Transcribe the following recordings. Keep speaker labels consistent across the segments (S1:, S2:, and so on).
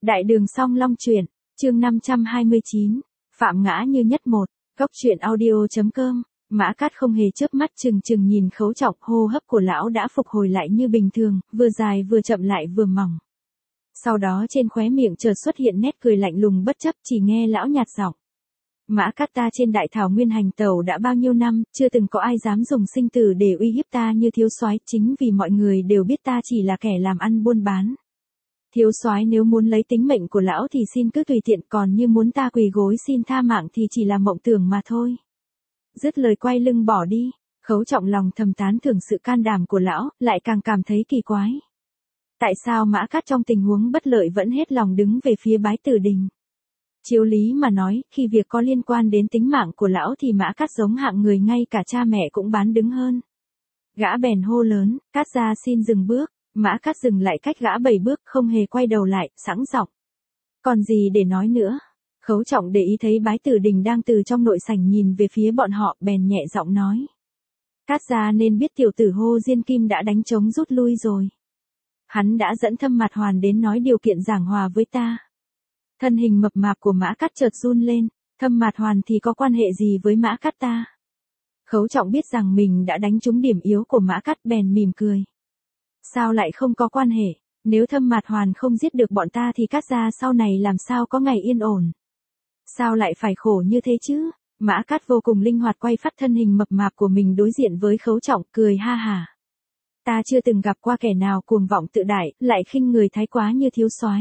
S1: Đại đường song long truyện, chương 529, Phạm ngã như nhất một, góc truyện audio.com. Mã Cát không hề chớp mắt chừng chừng nhìn Khấu Trọng, hô hấp của lão đã phục hồi lại như bình thường, vừa dài vừa chậm lại vừa mỏng. Sau đó trên khóe miệng chợt xuất hiện nét cười lạnh lùng bất chấp, chỉ nghe lão nhạt giọng. Mã Cát, ta trên đại thảo nguyên hành tẩu đã bao nhiêu năm, chưa từng có ai dám dùng sinh tử để uy hiếp ta như thiếu soái, chính vì mọi người đều biết ta chỉ là kẻ làm ăn buôn bán. Thiếu soái nếu muốn lấy tính mệnh của lão thì xin cứ tùy tiện, còn như muốn ta quỳ gối xin tha mạng thì chỉ là mộng tưởng mà thôi. Dứt lời quay lưng bỏ đi. Khấu Trọng lòng thầm tán thưởng sự can đảm của lão, lại càng cảm thấy kỳ quái. Tại sao Mã Cát trong tình huống bất lợi vẫn hết lòng đứng về phía Bái Tử Đình? Chiếu lý mà nói, khi việc có liên quan đến tính mạng của lão thì Mã Cát giống hạng người ngay cả cha mẹ cũng bán đứng hơn. Gã bèn hô lớn, Cát gia xin dừng bước. Mã Cát dừng lại cách gã 7 bước, không hề quay đầu lại, sẵn giọng. Còn gì để nói nữa? Khấu Trọng để ý thấy Bái Tử Đình đang từ trong nội sảnh nhìn về phía bọn họ, bèn nhẹ giọng nói. Cát gia nên biết tiểu tử Hồ Diên Kim đã đánh trống rút lui rồi. Hắn đã dẫn Thâm Mạt Hoàn đến nói điều kiện giảng hòa với ta. Thân hình mập mạp của Mã Cát chợt run lên, Thâm Mạt Hoàn thì có quan hệ gì với Mã Cát ta? Khấu Trọng biết rằng mình đã đánh trúng điểm yếu của Mã Cát, bèn mỉm cười. Sao lại không có quan hệ? Nếu Thâm Mạt Hoàn không giết được bọn ta thì Cát gia sau này làm sao có ngày yên ổn? Sao lại phải khổ như thế chứ? Mã Cát vô cùng linh hoạt quay phát thân hình mập mạp của mình đối diện với Khấu Trọng, cười ha hả. Ta chưa từng gặp qua kẻ nào cuồng vọng tự đại, lại khinh người thái quá như thiếu soái.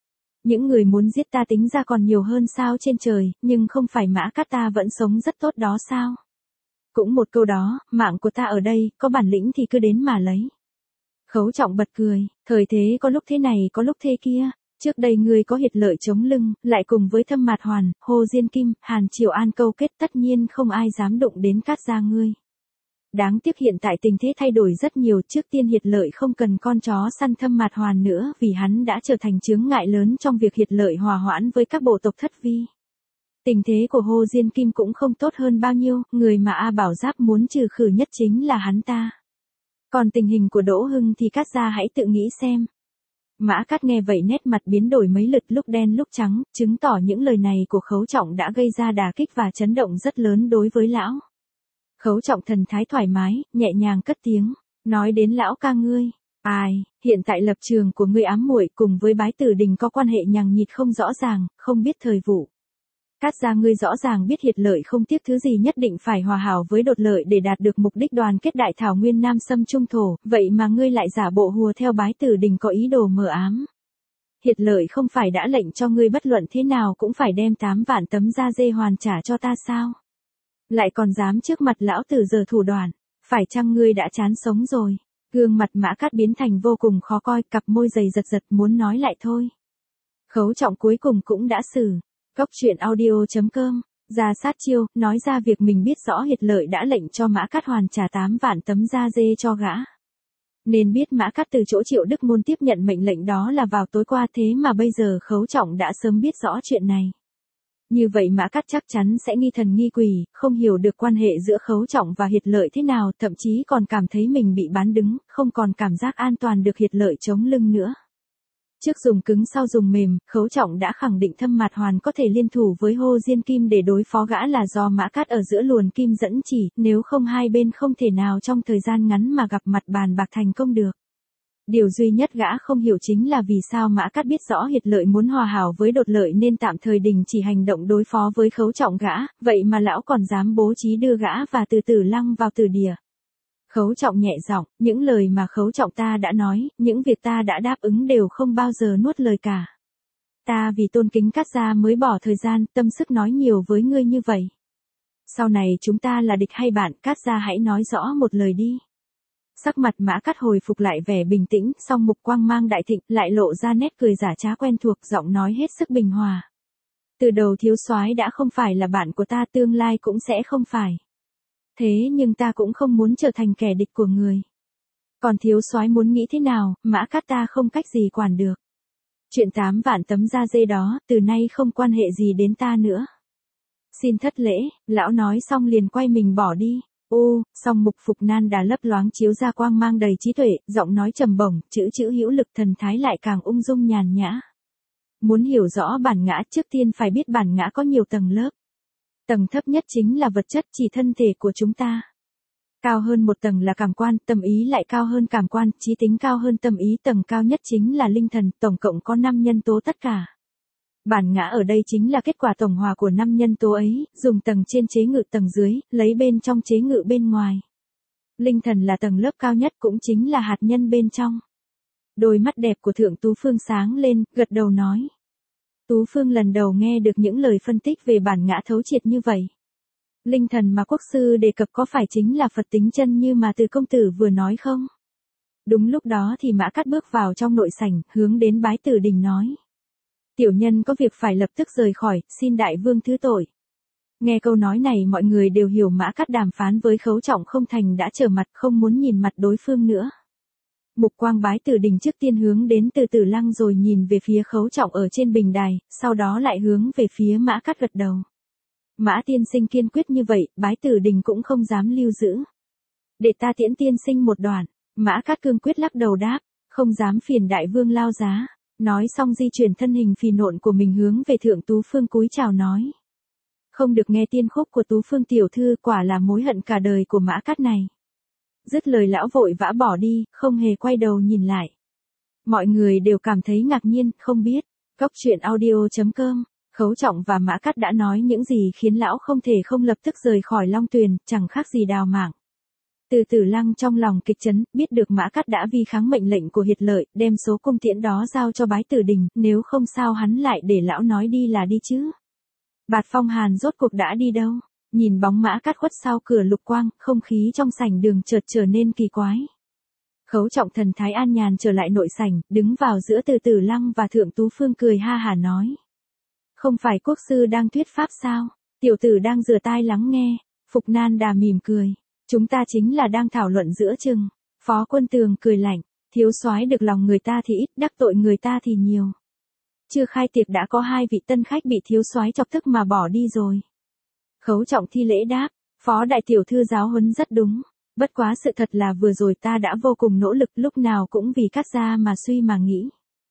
S1: Những người muốn giết ta tính ra còn nhiều hơn sao trên trời, nhưng không phải Mã Cát ta vẫn sống rất tốt đó sao? Cũng một câu đó, mạng của ta ở đây, có bản lĩnh thì cứ đến mà lấy. Khấu Trọng bật cười, thời thế có lúc thế này có lúc thế kia, trước đây ngươi có Hiệt Lợi chống lưng, lại cùng với Thâm Mạt Hoàn, Hồ Diên Kim, Hàn Triều An câu kết, tất nhiên không ai dám đụng đến Cát gia ngươi. Đáng tiếc hiện tại tình thế thay đổi rất nhiều, trước tiên Hiệt Lợi không cần con chó săn Thâm Mạt Hoàn nữa vì hắn đã trở thành chướng ngại lớn trong việc Hiệt Lợi hòa hoãn với các bộ tộc thất vi. Tình thế của Hồ Diên Kim cũng không tốt hơn bao nhiêu, người mà A Bảo Giáp muốn trừ khử nhất chính là hắn ta. Còn tình hình của Đỗ Hưng thì Cát gia hãy tự nghĩ xem. Mã Cát nghe vậy nét mặt biến đổi mấy lượt, lúc đen lúc trắng, chứng tỏ những lời này của Khấu Trọng đã gây ra đả kích và chấn động rất lớn đối với lão. Khấu Trọng thần thái thoải mái, nhẹ nhàng cất tiếng, nói đến lão ca ngươi. Ai, hiện tại lập trường của ngươi ám muội cùng với Bái Tử Đình có quan hệ nhằng nhịt không rõ ràng, không biết thời vụ. Cát gia ngươi rõ ràng biết Hiệt Lợi không tiếc thứ gì nhất định phải hòa hảo với Đột Lợi để đạt được mục đích đoàn kết đại thảo nguyên Nam xâm trung thổ, vậy mà ngươi lại giả bộ hùa theo Bái Tử Đình có ý đồ mờ ám. Hiệt Lợi không phải đã lệnh cho ngươi bất luận thế nào cũng phải đem 8 vạn tấm da dê hoàn trả cho ta sao? Lại còn dám trước mặt lão tử giở thủ đoạn, phải chăng ngươi đã chán sống rồi? Gương mặt Mã Cát biến thành vô cùng khó coi, cặp môi dày giật giật muốn nói lại thôi. Khấu Trọng cuối cùng cũng đã xử. Góc truyện audio.com, ra sát chiêu, nói ra việc mình biết rõ Hiệt Lợi đã lệnh cho Mã Cát hoàn trả 8 vạn tấm da dê cho gã. Nên biết Mã Cát từ chỗ Triệu Đức Ngôn tiếp nhận mệnh lệnh đó là vào tối qua, thế mà bây giờ Khấu Trọng đã sớm biết rõ chuyện này. Như vậy Mã Cát chắc chắn sẽ nghi thần nghi quỷ, không hiểu được quan hệ giữa Khấu Trọng và Hiệt Lợi thế nào, thậm chí còn cảm thấy mình bị bán đứng, không còn cảm giác an toàn được Hiệt Lợi chống lưng nữa. Trước dùng cứng sau dùng mềm, Khấu Trọng đã khẳng định Thâm Mạt Hoàn có thể liên thủ với Hồ Diên Kim để đối phó gã là do Mã Cát ở giữa luồn kim dẫn chỉ, nếu không hai bên không thể nào trong thời gian ngắn mà gặp mặt bàn bạc thành công được. Điều duy nhất gã không hiểu chính là vì sao Mã Cát biết rõ Hiệt Lợi muốn hòa hảo với Đột Lợi nên tạm thời đình chỉ hành động đối phó với Khấu Trọng gã, vậy mà lão còn dám bố trí đưa gã và từ từ lăng vào tử địa. Khấu Trọng nhẹ giọng, những lời mà Khấu Trọng ta đã nói, những việc ta đã đáp ứng đều không bao giờ nuốt lời cả. Ta vì tôn kính Cát gia mới bỏ thời gian, tâm sức nói nhiều với ngươi như vậy. Sau này chúng ta là địch hay bạn, Cát gia hãy nói rõ một lời đi. Sắc mặt Mã Cát hồi phục lại vẻ bình tĩnh, song mục quang mang đại thịnh, lại lộ ra nét cười giả trá quen thuộc, giọng nói hết sức bình hòa. Từ đầu thiếu soái đã không phải là bạn của ta, tương lai cũng sẽ không phải. Thế nhưng ta cũng không muốn trở thành kẻ địch của người. Còn thiếu soái muốn nghĩ thế nào, Mã Cát ta không cách gì quản được. Chuyện 8 vạn tấm da dê đó, từ nay không quan hệ gì đến ta nữa. Xin thất lễ, lão nói xong liền quay mình bỏ đi. Song mục phục nan đà lấp loáng chiếu ra quang mang đầy trí tuệ, giọng nói trầm bổng, chữ hữu lực, thần thái lại càng ung dung nhàn nhã. Muốn hiểu rõ bản ngã trước tiên phải biết bản ngã có nhiều tầng lớp. Tầng thấp nhất chính là vật chất chỉ thân thể của chúng ta. Cao hơn một tầng là cảm quan, tâm ý lại cao hơn cảm quan, trí tính cao hơn tâm ý, tầng cao nhất chính là linh thần, tổng cộng có 5 nhân tố tất cả. Bản ngã ở đây chính là kết quả tổng hòa của 5 nhân tố ấy, dùng tầng trên chế ngự tầng dưới, lấy bên trong chế ngự bên ngoài. Linh thần là tầng lớp cao nhất cũng chính là hạt nhân bên trong. Đôi mắt đẹp của Thượng Tú Phương sáng lên, gật đầu nói. Tú Phương lần đầu nghe được những lời phân tích về bản ngã thấu triệt như vậy. Linh thần mà quốc sư đề cập có phải chính là Phật tính chân như mà từ công tử vừa nói không? Đúng lúc đó thì Mã Cát bước vào trong nội sảnh, hướng đến Bái Tử Đình nói. Tiểu nhân có việc phải lập tức rời khỏi, xin đại vương thứ tội. Nghe câu nói này mọi người đều hiểu Mã Cát đàm phán với Khấu Trọng không thành đã trở mặt không muốn nhìn mặt đối phương nữa. Mục quang Bái Tử Đình trước tiên hướng đến Từ Tử Lăng rồi nhìn về phía Khấu Trọng ở trên bình đài, sau đó lại hướng về phía Mã Cát gật đầu. Mã tiên sinh kiên quyết như vậy, Bái Tử Đình cũng không dám lưu giữ. Để ta tiễn tiên sinh một đoạn, Mã Cát cương quyết lắc đầu đáp, không dám phiền đại vương lao giá. Nói xong di chuyển thân hình phì nộn của mình hướng về Thượng Tú Phương cúi chào nói. Không được nghe tiên khúc của Tú Phương tiểu thư quả là mối hận cả đời của Mã Cát này. Dứt lời lão vội vã bỏ đi, không hề quay đầu nhìn lại. Mọi người đều cảm thấy ngạc nhiên, không biết. Cóc truyện audio.com, Khấu Trọng và Mã Cát đã nói những gì khiến lão không thể không lập tức rời khỏi Long Tuyền, chẳng khác gì đào mạng. Từ Tử Lăng trong lòng kịch chấn, biết được Mã Cát đã vi kháng mệnh lệnh của Hiệt Lợi, đem số cung tiễn đó giao cho Bái Tử Đình, nếu không sao hắn lại để lão nói đi là đi chứ. Bạt Phong Hàn rốt cuộc đã đi đâu? Nhìn bóng Mã Cát khuất sau cửa lục quang, không khí trong sảnh đường chợt trở nên kỳ quái. Khấu Trọng thần thái an nhàn trở lại nội sảnh, đứng vào giữa Từ Tử Lăng và Thượng Tú Phương cười ha hả nói. Không phải quốc sư đang thuyết pháp sao? Tiểu tử đang rửa tai lắng nghe. Phục Nan Đà mỉm cười. Chúng ta chính là đang thảo luận giữa chừng. Phó Quân Tường cười lạnh. Thiếu soái được lòng người ta thì ít, đắc tội người ta thì nhiều. Chưa khai tiệc đã có 2 vị tân khách bị thiếu soái chọc tức mà bỏ đi rồi. Khấu Trọng thi lễ đáp. Phó đại tiểu thư giáo huấn rất đúng. Bất quá sự thật là vừa rồi ta đã vô cùng nỗ lực, lúc nào cũng vì Cát gia mà suy mà nghĩ.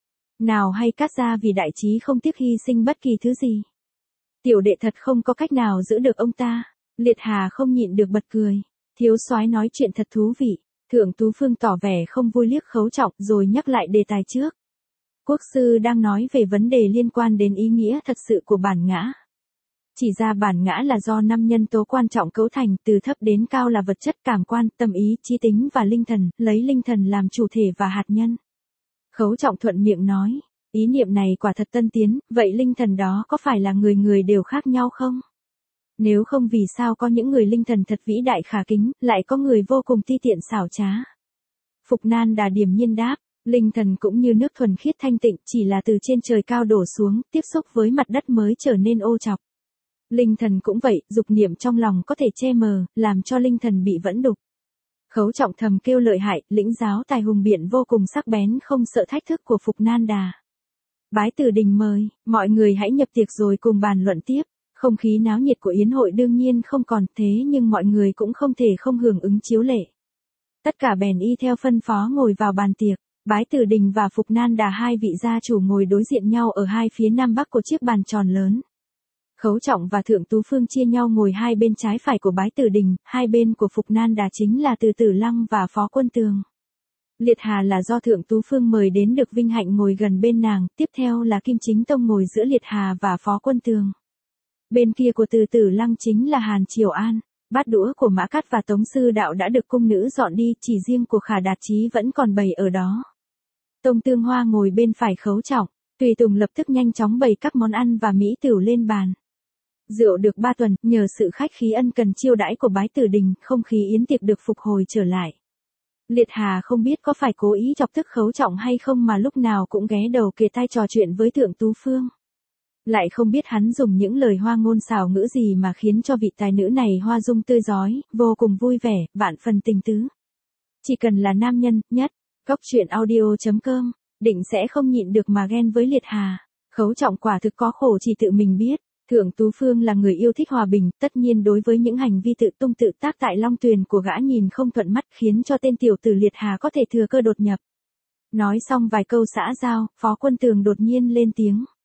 S1: Nào hay Cát gia vì đại trí không tiếc hy sinh bất kỳ thứ gì. Tiểu đệ thật không có cách nào giữ được ông ta. Liệt Hà không nhịn được bật cười. Thiếu soái nói chuyện thật thú vị. Thượng Tú Phương tỏ vẻ không vui liếc Khấu Trọng rồi nhắc lại đề tài trước. Quốc sư đang nói về vấn đề liên quan đến ý nghĩa thật sự của bản ngã. Chỉ ra bản ngã là do 5 nhân tố quan trọng cấu thành, từ thấp đến cao là vật chất, cảm quan, tâm ý, trí tính và linh thần, lấy linh thần làm chủ thể và hạt nhân. Khấu Trọng thuận miệng nói, ý niệm này quả thật tân tiến, vậy linh thần đó có phải là người người đều khác nhau không? Nếu không vì sao có những người linh thần thật vĩ đại khả kính, lại có người vô cùng ti tiện xảo trá? Phục Nan Đà điềm nhiên đáp, linh thần cũng như nước thuần khiết thanh tịnh, chỉ là từ trên trời cao đổ xuống, tiếp xúc với mặt đất mới trở nên ô trọc. Linh thần cũng vậy, dục niệm trong lòng có thể che mờ, làm cho linh thần bị vẫn đục. Khấu Trọng thầm kêu lợi hại, lĩnh giáo tài hùng biện vô cùng sắc bén không sợ thách thức của Phục Nan Đà. Bái Tử Đình mời, mọi người hãy nhập tiệc rồi cùng bàn luận tiếp. Không khí náo nhiệt của yến hội đương nhiên không còn, thế nhưng mọi người cũng không thể không hưởng ứng chiếu lệ. Tất cả bèn y theo phân phó ngồi vào bàn tiệc. Bái Tử Đình và Phục Nan Đà 2 vị gia chủ ngồi đối diện nhau ở 2 phía nam bắc của chiếc bàn tròn lớn. Khấu Trọng và Thượng Tú Phương chia nhau ngồi 2 bên trái phải của Bái Tử Đình, 2 bên của Phục Nan Đà chính là Từ Tử Lăng và Phó Quân Tường. Liệt Hà là do Thượng Tú Phương mời đến được vinh hạnh ngồi gần bên nàng, tiếp theo là Kim Chính Tông ngồi giữa Liệt Hà và Phó Quân Tường. Bên kia của Từ Tử Lăng chính là Hàn Triều An. Bát đũa của Mã Cát và Tống Sư Đạo đã được cung nữ dọn đi, chỉ riêng của Khả Đạt Chí vẫn còn bày ở đó. Tông Tương Hoa ngồi bên phải Khấu Trọng, Tùy Tùng lập tức nhanh chóng bày các món ăn và mỹ tửu lên bàn. Rượu được 3 tuần, nhờ sự khách khí ân cần chiêu đãi của Bái Tử Đình, không khí yến tiệc được phục hồi trở lại. Liệt Hà không biết có phải cố ý chọc tức Khấu Trọng hay không mà lúc nào cũng ghé đầu kề tai trò chuyện với Thượng Tú Phương. Lại không biết hắn dùng những lời hoa ngôn xảo ngữ gì mà khiến cho vị tài nữ này hoa dung tươi rói, vô cùng vui vẻ, vạn phần tình tứ. Chỉ cần là nam nhân, nhất, Cóc truyện audio.com, định sẽ không nhịn được mà ghen với Liệt Hà. Khấu Trọng quả thực có khổ chỉ tự mình biết. Thượng Tú Phương là người yêu thích hòa bình, tất nhiên đối với những hành vi tự tung tự tác tại Long Tuyền của gã nhìn không thuận mắt, khiến cho tên tiểu tử Liệt Hà có thể thừa cơ đột nhập. Nói xong vài câu xã giao, Phó Quân Tường đột nhiên lên tiếng.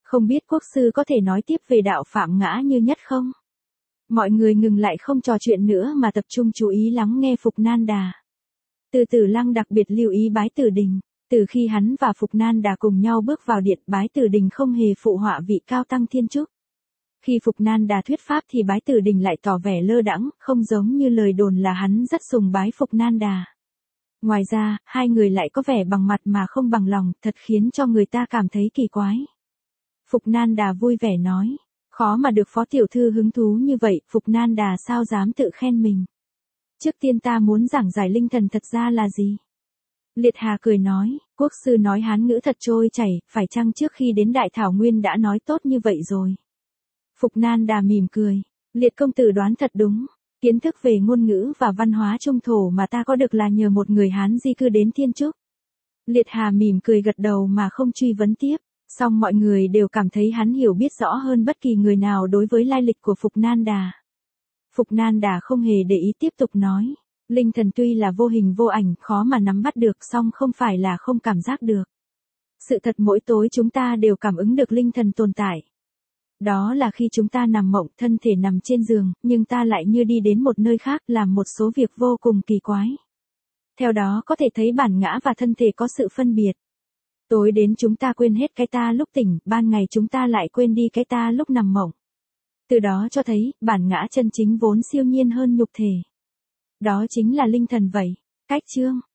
S1: Không biết quốc sư có thể nói tiếp về đạo phạm ngã như nhất không? Mọi người ngừng lại không trò chuyện nữa mà tập trung chú ý lắng nghe Phục Nan Đà. Từ Tử Lăng đặc biệt lưu ý Bái Tử Đình. Từ khi hắn và Phục Nan Đà cùng nhau bước vào điện, Bái Tử Đình không hề phụ họa vị cao tăng thiên trúc. Khi Phục Nan Đà thuyết pháp thì Bái Tử Đình lại tỏ vẻ lơ đãng, không giống như lời đồn là hắn rất sùng bái Phục Nan Đà. Ngoài ra, hai người lại có vẻ bằng mặt mà không bằng lòng, thật khiến cho người ta cảm thấy kỳ quái. Phục Nan Đà vui vẻ nói, khó mà được phó tiểu thư hứng thú như vậy, Phục Nan Đà sao dám tự khen mình. Trước tiên ta muốn giảng giải linh thần thật ra là gì? Liệt Hà cười nói, quốc sư nói Hán ngữ thật trôi chảy, phải chăng trước khi đến Đại Thảo Nguyên đã nói tốt như vậy rồi? Phục Nan Đà mỉm cười, Liệt công tử đoán thật đúng. Kiến thức về ngôn ngữ và văn hóa trung thổ mà ta có được là nhờ một người Hán di cư đến Thiên Trúc. Liệt Hà mỉm cười gật đầu mà không truy vấn tiếp, song mọi người đều cảm thấy hắn hiểu biết rõ hơn bất kỳ người nào đối với lai lịch của Phục Nan Đà. Phục Nan Đà không hề để ý tiếp tục nói, linh thần tuy là vô hình vô ảnh, khó mà nắm bắt được, song không phải là không cảm giác được. Sự thật mỗi tối chúng ta đều cảm ứng được linh thần tồn tại. Đó là khi chúng ta nằm mộng, thân thể nằm trên giường, nhưng ta lại như đi đến một nơi khác, làm một số việc vô cùng kỳ quái. Theo đó có thể thấy bản ngã và thân thể có sự phân biệt. Tối đến chúng ta quên hết cái ta lúc tỉnh, ban ngày chúng ta lại quên đi cái ta lúc nằm mộng. Từ đó cho thấy, bản ngã chân chính vốn siêu nhiên hơn nhục thể. Đó chính là linh thần vậy. Cách chương